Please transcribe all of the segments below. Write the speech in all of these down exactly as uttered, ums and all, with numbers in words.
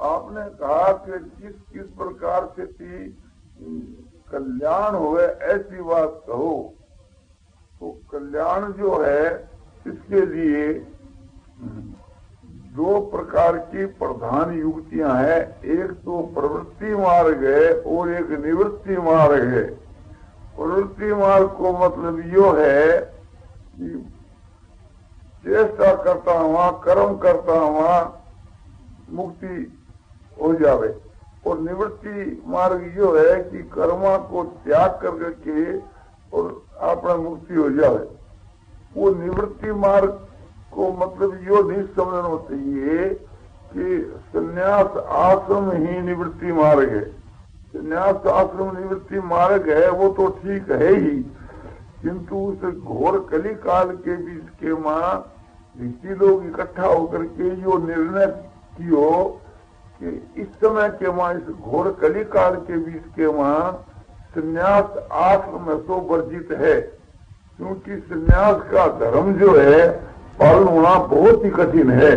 आपने कहा कि किस किस प्रकार से थी कल्याण हुए ऐसी बात कहो। तो कल्याण जो है इसके लिए दो प्रकार की प्रधान युक्तियां हैं। एक तो प्रवृत्ति मार्ग है और एक निवृत्ति मार्ग है। प्रवृत्ति मार्ग को मतलब यो है कि चेष्टा करता हुआ कर्म करता हुआ मुक्ति हो जावे, और निवृत्ति मार्ग यो है कि कर्मा को त्याग कर के और अपना मुक्ति हो जावे। वो निवृत्ति मार्ग को मतलब यो नहीं समझना चाहिए कि संन्यास आश्रम ही निवृत्ति मार्ग है। संन्यास आश्रम निवृत्ति मार्ग है वो तो ठीक है ही, किंतु उस घोर कली काल के बीच के माँ ऋषि लोग इकट्ठा होकर के यो निर्णय कियो कि इस समय के माँ इस घोर कली काल के बीच के माँ संन्यास आश्रम सो वर्जित है, क्योंकि संन्यास का धर्म जो है पालन होना बहुत ही कठिन है।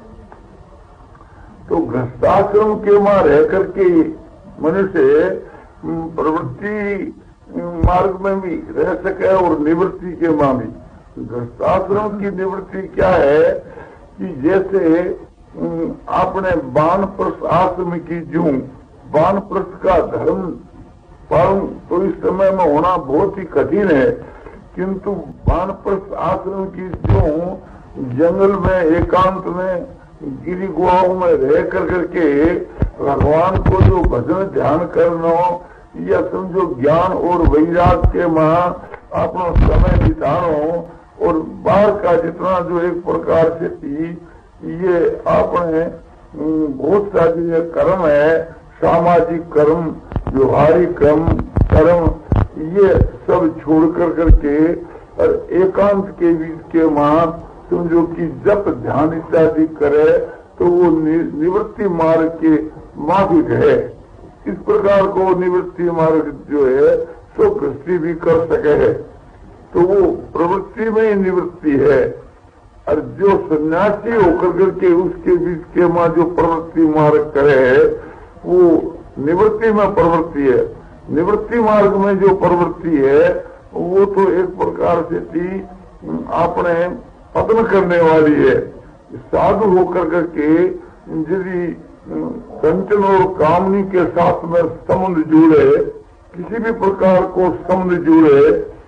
तो गृहस्थाश्रम के माँ रह करके मनुष्य प्रवृत्ति मार्ग में भी रह सके और निवृत्ति के माँ भी। गृहस्थाश्रम की निवृत्ति क्या है कि जैसे आपने वानप्रस्थ आश्रम की जूं वानप्रस्थ का धर्म पालन तो इस समय में होना बहुत ही कठिन है, किंतु वानप्रस्थ आश्रम की जूं जंगल में एकांत में गिरी गुहाओं में रह कर करके भगवान को जो भजन ध्यान करना या समझो ज्ञान और वैराग के मां अपना समय बितानो, और बाहर का जितना जो एक प्रकार से थी ये आपने बहुत सारे कर्म है, सामाजिक कर्म, व्यवहारिक कर्म कर्म ये सब छोड़ कर करके और एकांत के बीच के मां समझो कि जप ध्यान इत्यादि करे तो वो निवृत्ति मार्ग के माफिक है। इस प्रकार को निवृत्ति मार्ग जो है सो गृहस्थी भी कर सके है, तो वो प्रवृत्ति में ही निवृत्ति है। और जो सन्यासी होकर करके उसके बीच के माँ जो प्रवृत्ति मार्ग करे है वो निवृत्ति में प्रवृत्ति है। निवृत्ति मार्ग में जो प्रवृत्ति है वो तो एक प्रकार से थी आपने पतन करने वाली है। साधु होकर करके यदि कंचन और कामनी के साथ में संबंध जुड़े, किसी भी प्रकार को संबंध जुड़े,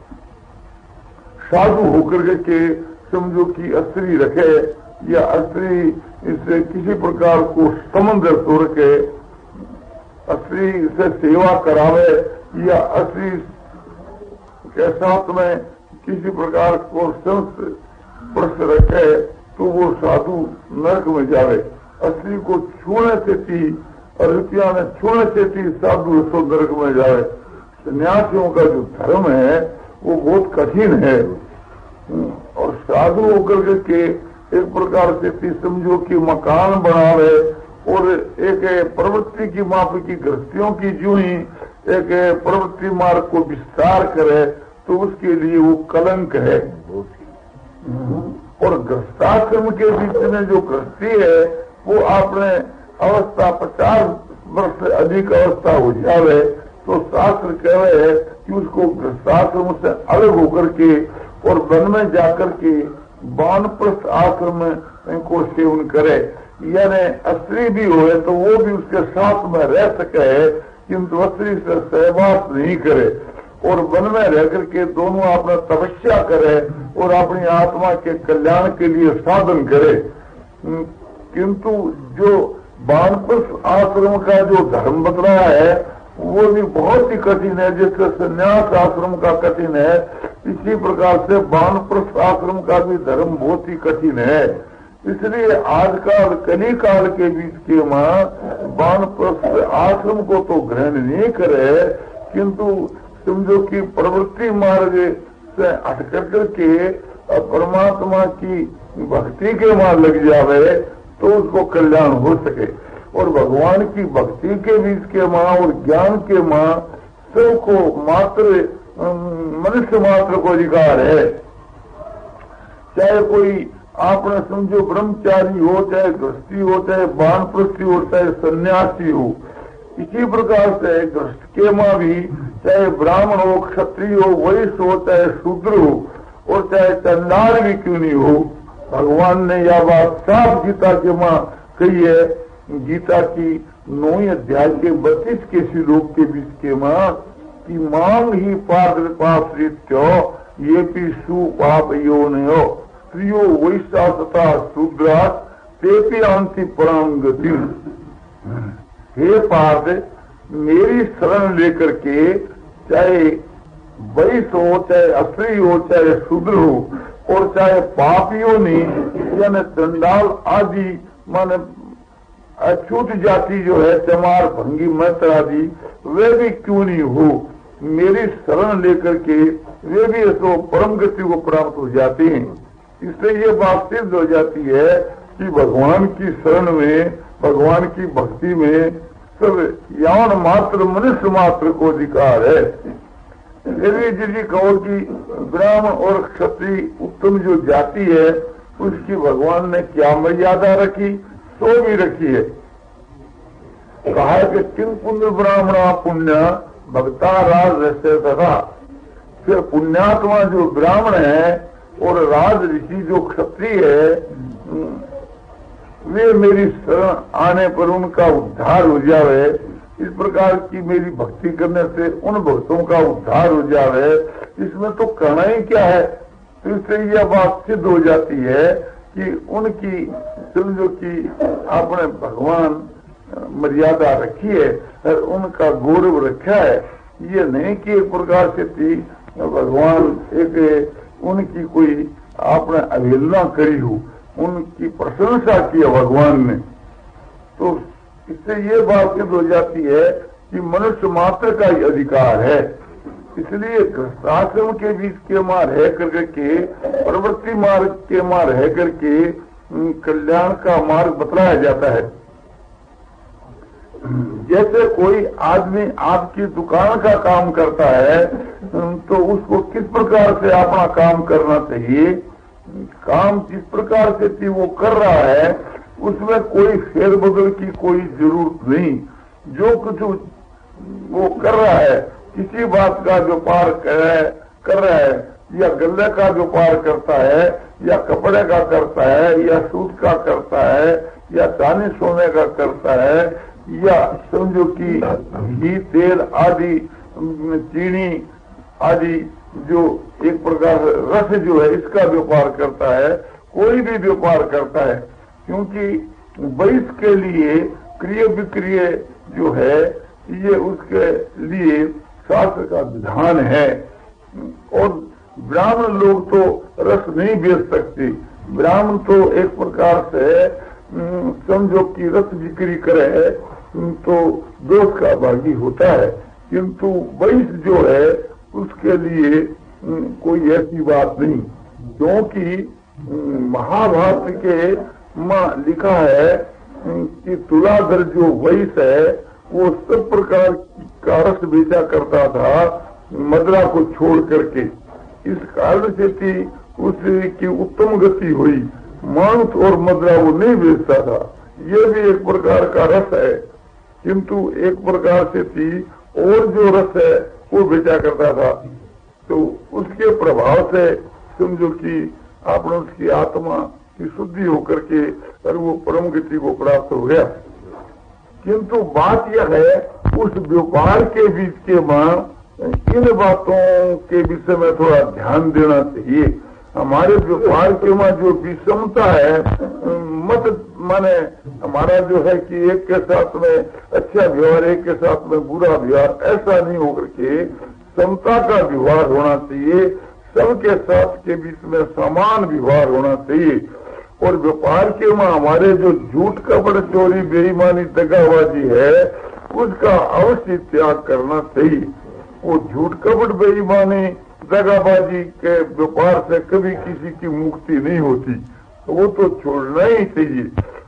साधु होकर के समझो कि स्त्री रखे या स्त्री इससे किसी प्रकार को संबंध तो रखे, स्त्री से सेवा करावे या स्त्री के साथ में किसी प्रकार को संस्पर्श रखे तो वो साधु नरक में जावे। स्त्री को छूने से थी और रुपया ने छूने से थी साधु सो नरक में जावे। सन्यासियों का जो धर्म है वो बहुत कठिन है, और साधु होकर के एक प्रकार से थी समझो कि मकान बनावे और एक प्रवृत्ति की माप की गृहस्थियों की जो ही एक प्रवृत्ति मार्ग को विस्तार करे तो उसके लिए वो कलंक है। और गृहस्थाश्रम के बीच में जो गृहस्थी है वो आपने अवस्था पचास वर्ष से अधिक अवस्था हो जावे तो शास्त्र कह रहे हैं कि उसको गृहस्थाश्रम से अलग होकर के और वन में जाकर के वानप्रस्थ आश्रम में को सेवन करे, यानी स्त्री भी हो तो वो भी उसके साथ में रह सके, किंतु स्त्री से सहवास नहीं करे और वन में रह करके दोनों अपना तपस्या करे और अपनी आत्मा के कल्याण के लिए साधन करे। किंतु जो वानप्रस्थ आश्रम का जो धर्म बतलाया है वो भी बहुत ही कठिन है, जैसे संन्यास आश्रम का कठिन है इसी प्रकार से वानप्रस्थ आश्रम का भी धर्म बहुत ही कठिन है। इसलिए आजकल कली काल के बीच के माँ वानप्रस्थ आश्रम को तो ग्रहण नहीं करे, किंतु समझो कि प्रवृत्ति मार्ग से हटकर करके परमात्मा की भक्ति के मां लग जावे तो उसको कल्याण हो सके। और भगवान की भक्ति के बीच के मां और ज्ञान के मां सबको मात्र मनुष्य मात्र को अधिकार है। चाहे कोई आपने समझो ब्रह्मचारी हो, चाहे गृहस्थी हो, चाहे वानप्रस्थी हो, चाहे सन्यासी हो, इसी प्रकार से गृहस्थ के मां भी चाहे ब्राह्मण हो, क्षत्रिय हो, वैश्य हो, चाहे शूद्र हो और चाहे चंडाल भी क्यों नहीं हो, भगवान ने यह बात साफ गीता के मां कही है। गीता की नौवीं अध्याय के बत्तीस के श्लोक के बीच के मां की मांग ही पाप पाप ये भी सु पाप योनयो स्त्रियो वैश्या तथा शूद्रा ते भी अंति परम गति। हे पार्थ, मेरी शरण लेकर के चाहे वैश्य हो, चाहे अस्त्री हो, चाहे शूद्र हो और चाहे पापियों ने यानी चंडाल आदि माने अछूत जाति जो है, चमार भंगी मैत्र आदि, वे भी क्यों नहीं हो, मेरी शरण लेकर के वे भी तो परम गति को प्राप्त हो जाते हैं। इससे ये बात सिद्ध हो जाती है कि भगवान की शरण में, भगवान की भक्ति में सब यौन मात्र मनुष्य मात्र को अधिकार है। यदि जिसकी कहो कि ब्राह्मण और क्षत्रिय उत्तम जो जाति है उसकी भगवान ने क्या मर्यादा रखी, तो भी रखी है। कहा कि किन पुण्य ब्राह्मणा पुण्य भक्ता राज रहते तथा, फिर पुण्यात्मा जो ब्राह्मण है और राज ऋषि जो क्षत्रिय है वे मेरी शरण आने पर उनका उद्धार हो जावे। इस प्रकार की मेरी भक्ति करने से उन भक्तों का उद्धार हो जावे, इसमें तो करना ही क्या है। तो इससे यह बात सिद्ध हो जाती है कि उनकी समझो कि आपने भगवान मर्यादा रखी है और उनका गौरव रखा है। ये नहीं कि एक प्रकार से थी भगवान एक उनकी कोई आपने अवहेलना करी हो, उनकी प्रशंसा की है भगवान ने। तो इससे ये बात सिद्ध हो जाती है कि मनुष्य मात्र का ही अधिकार है। इसलिए गृहस्थाश्रम के बीच के मां रह करके, प्रवृत्ति मार्ग के मां रह करके कल्याण का मार्ग बतलाया जाता है। जैसे कोई आदमी आपकी दुकान का काम करता है तो उसको किस प्रकार से अपना काम करना चाहिए, काम जिस प्रकार से थी वो कर रहा है, उसमें कोई फेरबदल की कोई जरूरत नहीं। जो कुछ वो कर रहा है, किसी बात का व्यापार कर रहा है, या गल्ले का व्यापार करता है, या कपड़े का करता है, या सूट का करता है, या चांदी सोने का करता है, या समझो कि घी तेल आदि चीनी आदि जो एक प्रकार रस जो है इसका व्यापार करता है, कोई भी व्यापार करता है, क्योंकि वैश्य के लिए क्रिय विक्रिय जो है ये उसके लिए शास्त्र का विधान है। और ब्राह्मण लोग तो रस नहीं बेच सकते, ब्राह्मण तो एक प्रकार से समझो कि रस बिक्री करे तो दोष का भागी होता है, किंतु वैश्य जो है उसके लिए कोई ऐसी बात नहीं। क्योंकि महाभारत के मां लिखा है कि तुलाधर जो वैश्य है वो सब प्रकार का रस बेचा करता था मदरा को छोड़ करके। इस कारण से थी उसकी उत्तम गति हुई, मांस और मदरा वो नहीं बेचता था। ये भी एक प्रकार का रस है, किंतु एक प्रकार से थी और जो रस है वो बेचा करता था। तो उसके प्रभाव से समझो कि आपने उसकी आत्मा की शुद्धि होकर के और वो परम गति को प्राप्त हो गया। किंतु बात यह है उस व्यापार के बीच के मां इन बातों के विषय में थोड़ा ध्यान देना चाहिए। हमारे व्यापार के मां जो विषमता है, मत माने हमारा जो है कि एक के साथ में अच्छा व्यवहार, एक के साथ में बुरा व्यवहार, ऐसा नहीं होकर के समता का व्यवहार होना चाहिए। सबके साथ के बीच में समान व्यवहार होना चाहिए। और व्यापार के मां हमारे जो झूठ कपड़ चोरी बेईमानी दगाबाजी है उसका अवश्य त्याग करना चाहिए। वो झूठ कपड़ बेईमानी दगाबाजी के व्यापार से कभी किसी की मुक्ति नहीं होती, तो वो तो छोड़ना ही चाहिए।